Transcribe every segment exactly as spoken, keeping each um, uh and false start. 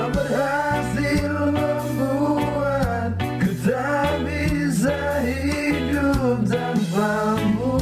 berhasil membuatku tak bisa hidup tanpamu.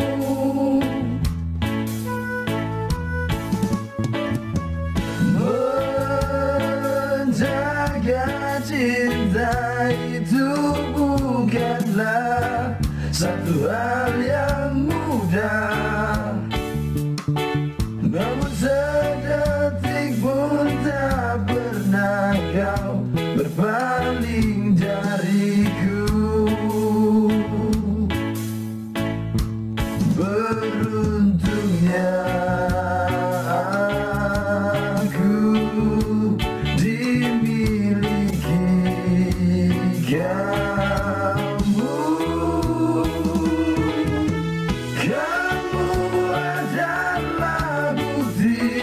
Menjaga cinta itu bukanlah satu hal yang mudah, namun sedetik pun tak pernah kau berpaling dariku. Beruntungnya aku dimiliki kamu. Kamu adalah bukti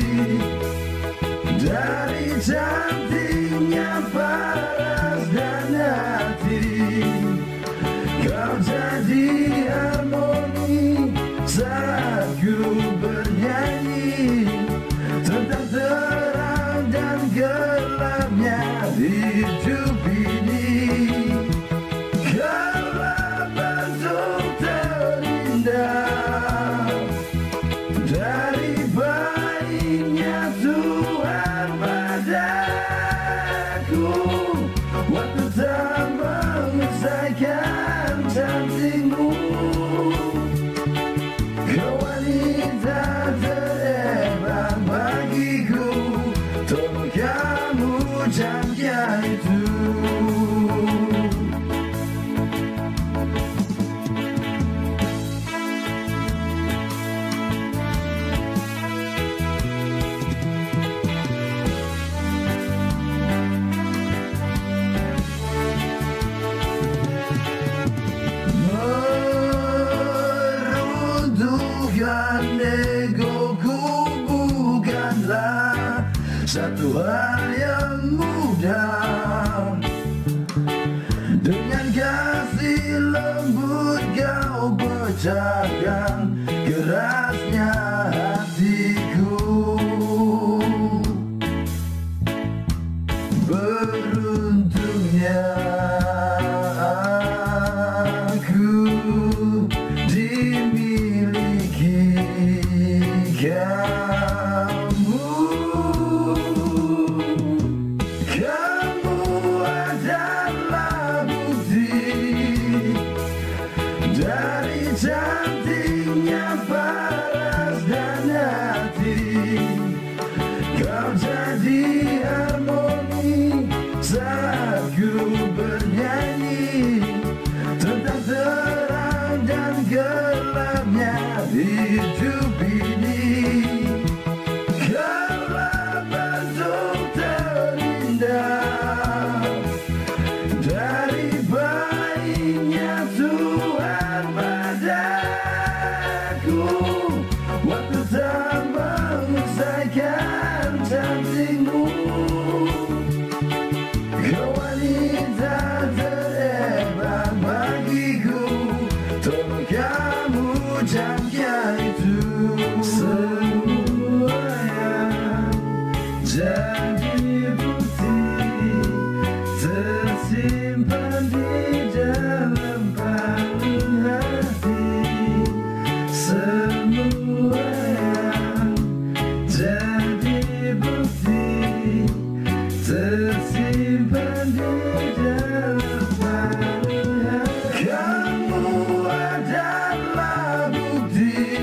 dari cantiknya paras dan hati. Kau jadi harmoni saat ku bernyanyi tentang terang dan gelapnya hidup ini. Kaulah bentuk terindah dari baiknya Tuhan padaku. Waktu tak menyelesaikan cantikmu, kau wanita terhebat bagiku. Tolong kamu jaga itu. Meruntuhkan egoku bukanlah satu hal yang mudah. Dengan kasih lembut kau pecahkan kerasnya hatiku. Beruntungnya aku dimiliki kamu. Kamu adalah bukti dari cantiknya paras dan hati. Kau jadi harmoni saat ku bernyanyi tentang terang dan gelapnya hidup ini. Kaulah bentuk terindah dari baiknya Tuhan padaku. Waktu tak menyelesaikan cantikmu, kau wanita terhebat bagiku. Tolong kamu jaga itu. Semuanya jadi bukti tersimpan di dalam palung hati. Semuanya jadi bukti tersimpan di dalam palung hati. Kamu adalah bukti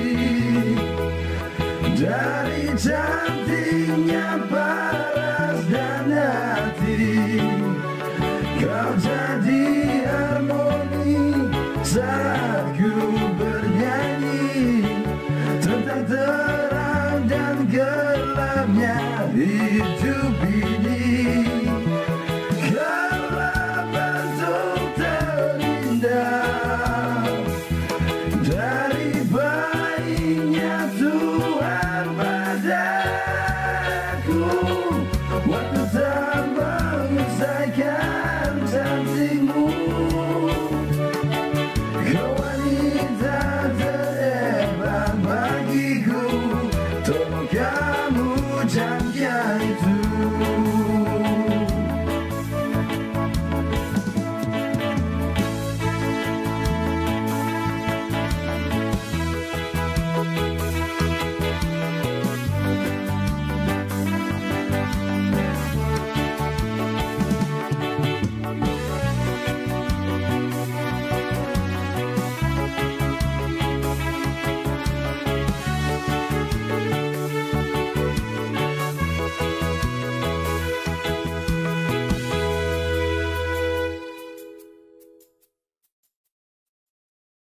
dari cantiknya paras dan hati. Kau jadi harmoni saat ku bernyanyi tentang terang dan gelapnya hidup ini.